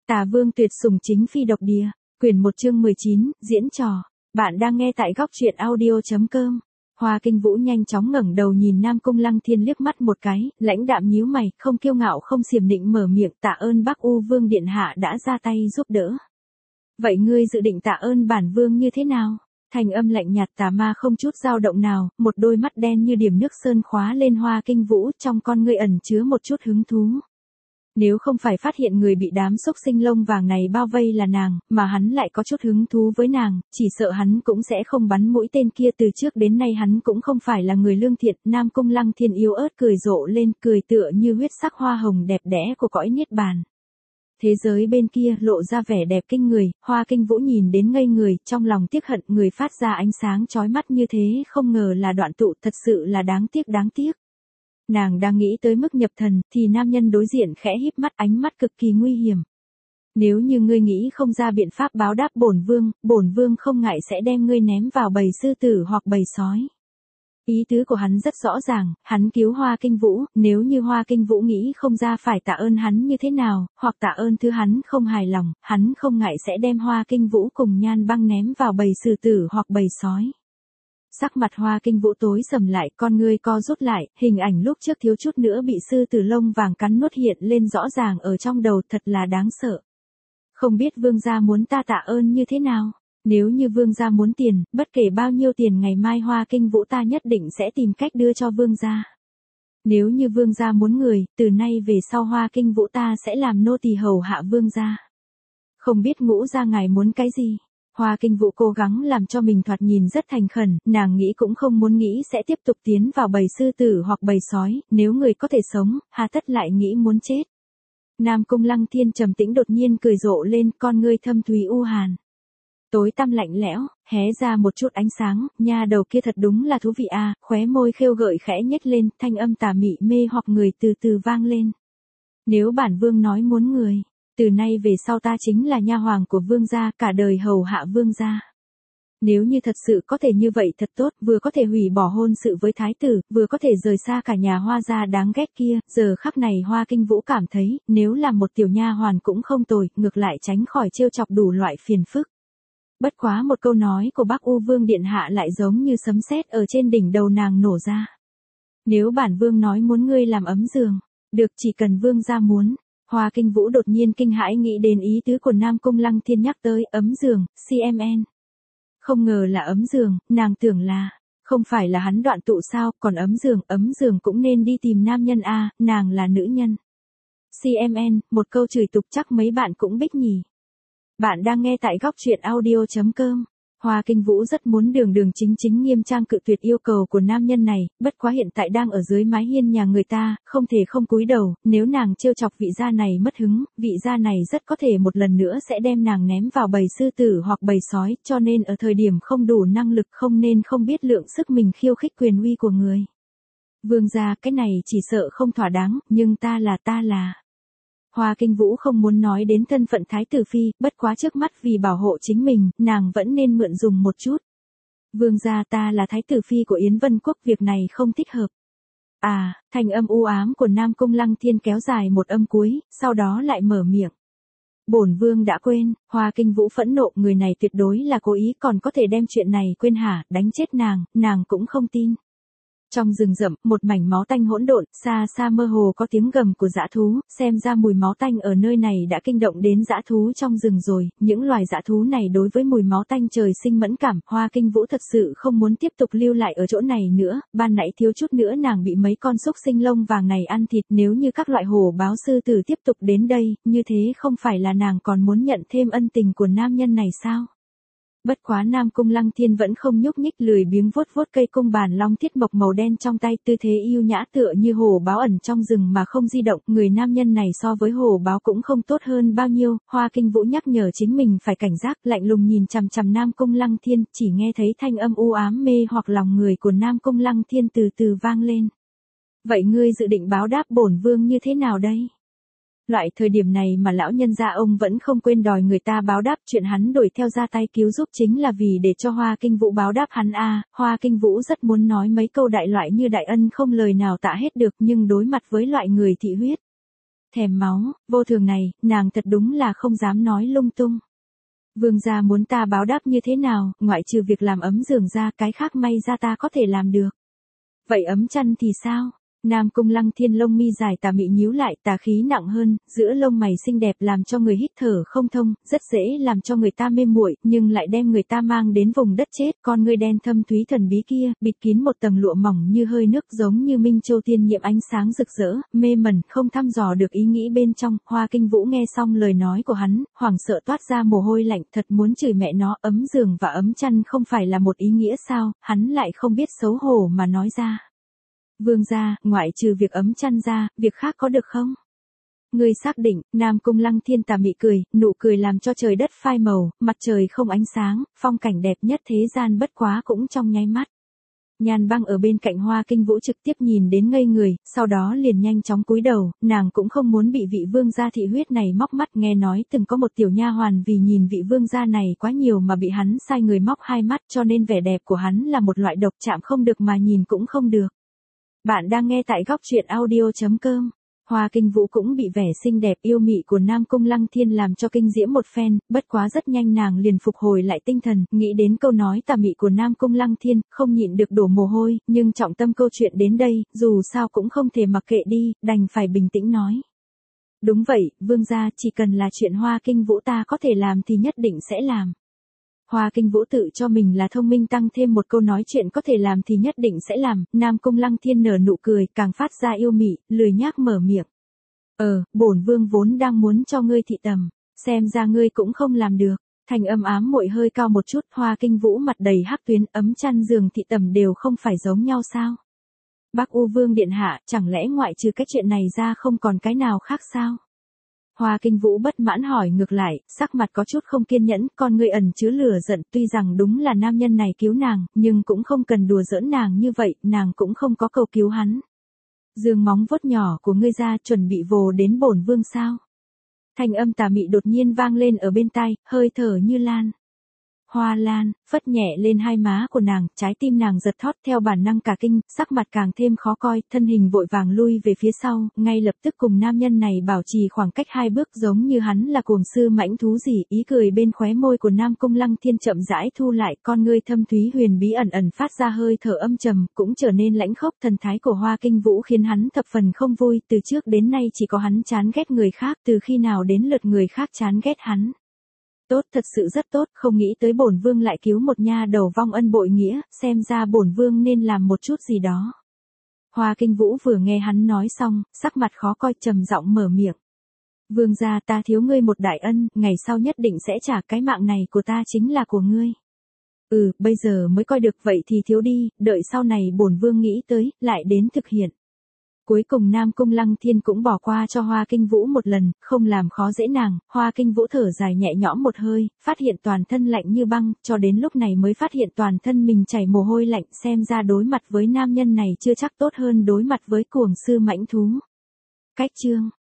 Tà Vương tuyệt sủng chính phi độc địa, quyển 1 chương 19, diễn trò. Bạn đang nghe tại góc truyện audio.com. Hoa Kinh Vũ nhanh chóng ngẩng đầu nhìn Nam Cung Lăng Thiên liếc mắt một cái, lãnh đạm nhíu mày, không kiêu ngạo không xiểm nịnh mở miệng, tạ ơn Bắc U Vương điện hạ đã ra tay giúp đỡ. Vậy ngươi dự định tạ ơn bản vương như thế nào? Thành âm lạnh nhạt tà ma không chút dao động nào, một đôi mắt đen như điểm nước sơn khóa lên Hoa Kinh Vũ, trong con ngươi ẩn chứa một chút hứng thú. Nếu không phải phát hiện người bị đám xúc sinh lông vàng này bao vây là nàng, mà hắn lại có chút hứng thú với nàng, chỉ sợ hắn cũng sẽ không bắn mũi tên kia. Từ trước đến nay hắn cũng không phải là người lương thiện. Nam Cung Lăng Thiên yếu ớt cười rộ lên, cười tựa như huyết sắc hoa hồng đẹp đẽ của cõi niết bàn. Thế giới bên kia lộ ra vẻ đẹp kinh người, Hoa Kinh Vũ nhìn đến ngây người, trong lòng tiếc hận người phát ra ánh sáng chói mắt như thế, không ngờ là Đoạn Tụ, thật sự là đáng tiếc đáng tiếc. Nàng đang nghĩ tới mức nhập thần, thì nam nhân đối diện khẽ híp mắt, ánh mắt cực kỳ nguy hiểm. Nếu như ngươi nghĩ không ra biện pháp báo đáp bổn vương không ngại sẽ đem ngươi ném vào bầy sư tử hoặc bầy sói. Ý tứ của hắn rất rõ ràng, hắn cứu Hoa Kinh Vũ, nếu như Hoa Kinh Vũ nghĩ không ra phải tạ ơn hắn như thế nào, hoặc tạ ơn thứ hắn không hài lòng, hắn không ngại sẽ đem Hoa Kinh Vũ cùng Nhan Băng ném vào bầy sư tử hoặc bầy sói. Sắc mặt Hoa Kinh Vũ tối sầm lại, con ngươi co rút lại, hình ảnh lúc trước thiếu chút nữa bị sư tử lông vàng cắn nuốt hiện lên rõ ràng ở trong đầu, thật là đáng sợ. Không biết vương gia muốn ta tạ ơn như thế nào? Nếu như vương gia muốn tiền, bất kể bao nhiêu tiền ngày mai Hoa Kinh Vũ ta nhất định sẽ tìm cách đưa cho vương gia. Nếu như vương gia muốn người, từ nay về sau Hoa Kinh Vũ ta sẽ làm nô tỳ hầu hạ vương gia. Không biết Ngũ gia ngài muốn cái gì? Hoa Kinh Vũ cố gắng làm cho mình thoạt nhìn rất thành khẩn, nàng nghĩ cũng không muốn nghĩ sẽ tiếp tục tiến vào bầy sư tử hoặc bầy sói, nếu người có thể sống, hà tất lại nghĩ muốn chết. Nam Cung Lăng Thiên trầm tĩnh đột nhiên cười rộ lên, con ngươi thâm thúy u hàn. Tối tăm lạnh lẽo, hé ra một chút ánh sáng, nha đầu kia thật đúng là thú vị à, khóe môi khêu gợi khẽ nhếch lên, thanh âm tà mị mê hoặc người từ từ vang lên. Nếu bản vương nói muốn người, từ nay về sau ta chính là nha hoàng của vương gia, cả đời hầu hạ vương gia. Nếu như thật sự có thể như vậy thật tốt, vừa có thể hủy bỏ hôn sự với thái tử, vừa có thể rời xa cả nhà Hoa gia đáng ghét kia. Giờ khắc này Hoa Kinh Vũ cảm thấy, nếu là một tiểu nha hoàn cũng không tồi, ngược lại tránh khỏi trêu chọc đủ loại phiền phức. Bất quá một câu nói của Bắc U Vương điện hạ lại giống như sấm sét ở trên đỉnh đầu nàng nổ ra. Nếu bản vương nói muốn ngươi làm ấm giường, được, chỉ cần vương gia muốn. Hoa Kinh Vũ đột nhiên kinh hãi nghĩ đến ý tứ của Nam Cung Lăng Thiên nhắc tới ấm giường, CMN. Không ngờ là ấm giường, nàng tưởng là, không phải là hắn Đoạn Tụ sao, còn ấm giường cũng nên đi tìm nam nhân a, nàng là nữ nhân. CMN, một câu chửi tục chắc mấy bạn cũng biết nhỉ. Bạn đang nghe tại góc truyện audio.com. Hoa Kinh Vũ rất muốn đường chính nghiêm trang cự tuyệt yêu cầu của nam nhân này, bất quá hiện tại đang ở dưới mái hiên nhà người ta, không thể không cúi đầu, nếu nàng trêu chọc vị gia này mất hứng, vị gia này rất có thể một lần nữa sẽ đem nàng ném vào bầy sư tử hoặc bầy sói, cho nên ở thời điểm không đủ năng lực không nên không biết lượng sức mình khiêu khích quyền uy của người. Vương gia, cái này chỉ sợ không thỏa đáng, nhưng ta là. Hoa Kinh Vũ không muốn nói đến thân phận thái tử phi, bất quá trước mắt vì bảo hộ chính mình, nàng vẫn nên mượn dùng một chút. Vương gia, ta là thái tử phi của Yến Vân Quốc, việc này không thích hợp. À, thanh âm u ám của Nam Cung Lăng Thiên kéo dài một âm cuối, sau đó lại mở miệng. Bổn vương đã quên. Hoa Kinh Vũ phẫn nộ, người này tuyệt đối là cố ý, còn có thể đem chuyện này quên hả, đánh chết nàng cũng không tin. Trong rừng rậm, một mảnh máu tanh hỗn độn, xa xa mơ hồ có tiếng gầm của dã thú, xem ra mùi máu tanh ở nơi này đã kinh động đến dã thú trong rừng rồi, những loài dã thú này đối với mùi máu tanh trời sinh mẫn cảm. Hoa Kinh Vũ thật sự không muốn tiếp tục lưu lại ở chỗ này nữa, ban nãy thiếu chút nữa nàng bị mấy con xúc sinh lông vàng này ăn thịt, nếu như các loại hổ báo sư tử tiếp tục đến đây, như thế không phải là nàng còn muốn nhận thêm ân tình của nam nhân này sao? Bất quá Nam Cung Lăng Thiên vẫn không nhúc nhích, lười biếng vuốt cây cung bàn long thiết mộc màu đen trong tay, tư thế yêu nhã tựa như hổ báo ẩn trong rừng mà không di động. Người nam nhân này so với hổ báo cũng không tốt hơn bao nhiêu. Hoa Kinh Vũ nhắc nhở chính mình phải cảnh giác, lạnh lùng nhìn chằm chằm Nam Cung Lăng Thiên, chỉ nghe thấy thanh âm u ám mê hoặc lòng người của Nam Cung Lăng Thiên từ từ vang lên. Vậy ngươi dự định báo đáp bổn vương như thế nào đây? Loại thời điểm này mà lão nhân gia ông vẫn không quên đòi người ta báo đáp, chuyện hắn đuổi theo ra tay cứu giúp chính là vì để cho Hoa Kinh Vũ báo đáp hắn a. Hoa Kinh Vũ rất muốn nói mấy câu đại loại như đại ân không lời nào tạ hết được, nhưng đối mặt với loại người thị huyết, Thèm máu, vô thường này, nàng thật đúng là không dám nói lung tung. Vương gia muốn ta báo đáp như thế nào, ngoại trừ việc làm ấm giường ra, cái khác may ra ta có thể làm được. Vậy ấm chăn thì sao? Nam Cung Lăng Thiên lông mi dài tà mị nhíu lại, tà khí nặng hơn, giữa lông mày xinh đẹp làm cho người hít thở không thông, rất dễ làm cho người ta mê muội, nhưng lại đem người ta mang đến vùng đất chết. Con ngươi đen thâm thúy thần bí kia, bịt kín một tầng lụa mỏng như hơi nước, giống như minh châu tiên nhiệm ánh sáng rực rỡ, mê mẩn, không thăm dò được ý nghĩ bên trong. Hoa Kinh Vũ nghe xong lời nói của hắn, hoảng sợ toát ra mồ hôi lạnh, thật muốn chửi mẹ nó. Ấm giường và ấm chăn không phải là một ý nghĩa sao? Hắn lại không biết xấu hổ mà nói ra. Vương gia, ngoại trừ việc ấm chăn ra, việc khác có được không? Ngươi xác định. Nam Cung Lăng Thiên tà mị cười, nụ cười làm cho trời đất phai màu, mặt trời không ánh sáng, phong cảnh đẹp nhất thế gian bất quá cũng trong nháy mắt. Nhan Băng ở bên cạnh Hoa Kinh Vũ trực tiếp nhìn đến ngây người, sau đó liền nhanh chóng cúi đầu, nàng cũng không muốn bị vị vương gia thị huyết này móc mắt. Nghe nói từng có một tiểu nha hoàn vì nhìn vị vương gia này quá nhiều mà bị hắn sai người móc hai mắt, cho nên vẻ đẹp của hắn là một loại độc, chạm không được mà nhìn cũng không được. Bạn đang nghe tại góc truyện audio.com. Hoa Kinh Vũ cũng bị vẻ xinh đẹp yêu mị của Nam Cung Lăng Thiên làm cho kinh diễm một phen, bất quá rất nhanh nàng liền phục hồi lại tinh thần, nghĩ đến câu nói tà mị của Nam Cung Lăng Thiên, không nhịn được đổ mồ hôi, nhưng trọng tâm câu chuyện đến đây, dù sao cũng không thể mặc kệ đi, đành phải bình tĩnh nói. Đúng vậy, vương gia, chỉ cần là chuyện Hoa Kinh Vũ ta có thể làm thì nhất định sẽ làm. Hoa Kinh Vũ tự cho mình là thông minh, tăng thêm một câu nói chuyện có thể làm thì nhất định sẽ làm. Nam Cung Lăng Thiên nở nụ cười, càng phát ra yêu mị, lười nhác mở miệng. Bổn vương vốn đang muốn cho ngươi thị tầm, xem ra ngươi cũng không làm được. Thanh âm ám muội hơi cao một chút. Hoa Kinh Vũ mặt đầy hắc tuyến, ấm chăn giường thị tầm đều không phải giống nhau sao? Bắc U Vương điện hạ, chẳng lẽ ngoại trừ cái chuyện này ra không còn cái nào khác sao? Hoa Kinh Vũ bất mãn hỏi ngược lại, sắc mặt có chút không kiên nhẫn, con ngươi ẩn chứa lửa giận. Tuy rằng đúng là nam nhân này cứu nàng, nhưng cũng không cần đùa giỡn nàng như vậy, nàng cũng không có cầu cứu hắn. Dương móng vuốt nhỏ của ngươi ra, chuẩn bị vồ đến bổn vương sao? Thanh âm tà mị đột nhiên vang lên ở bên tai, hơi thở như lan. Hoa lan, phất nhẹ lên hai má của nàng, trái tim nàng giật thót theo bản năng cả kinh, sắc mặt càng thêm khó coi, thân hình vội vàng lui về phía sau, ngay lập tức cùng nam nhân này bảo trì khoảng cách 2 bước, giống như hắn là cuồng sư mãnh thú gì. Ý cười bên khóe môi của Nam Cung Lăng Thiên chậm rãi thu lại, con ngươi thâm thúy huyền bí ẩn ẩn phát ra hơi thở âm trầm, cũng trở nên lãnh khốc. Thần thái của Hoa Kinh Vũ khiến hắn thập phần không vui, từ trước đến nay chỉ có hắn chán ghét người khác, từ khi nào đến lượt người khác chán ghét hắn. Tốt, thật sự rất tốt, không nghĩ tới bổn vương lại cứu một nha đầu vong ân bội nghĩa, xem ra bổn vương nên làm một chút gì đó. Hoa Kinh Vũ vừa nghe hắn nói xong, sắc mặt khó coi, trầm giọng mở miệng. Vương gia, ta thiếu ngươi một đại ân, ngày sau nhất định sẽ trả. Cái mạng này của ta chính là của ngươi. Bây giờ mới coi được, vậy thì thiếu đi, đợi sau này bổn vương nghĩ tới, lại đến thực hiện. Cuối cùng Nam Cung Lăng Thiên cũng bỏ qua cho Hoa Kinh Vũ một lần, không làm khó dễ nàng. Hoa Kinh Vũ thở dài nhẹ nhõm một hơi, phát hiện toàn thân lạnh như băng, cho đến lúc này mới phát hiện toàn thân mình chảy mồ hôi lạnh, xem ra đối mặt với nam nhân này chưa chắc tốt hơn đối mặt với cuồng sư mãnh thú. Cách chương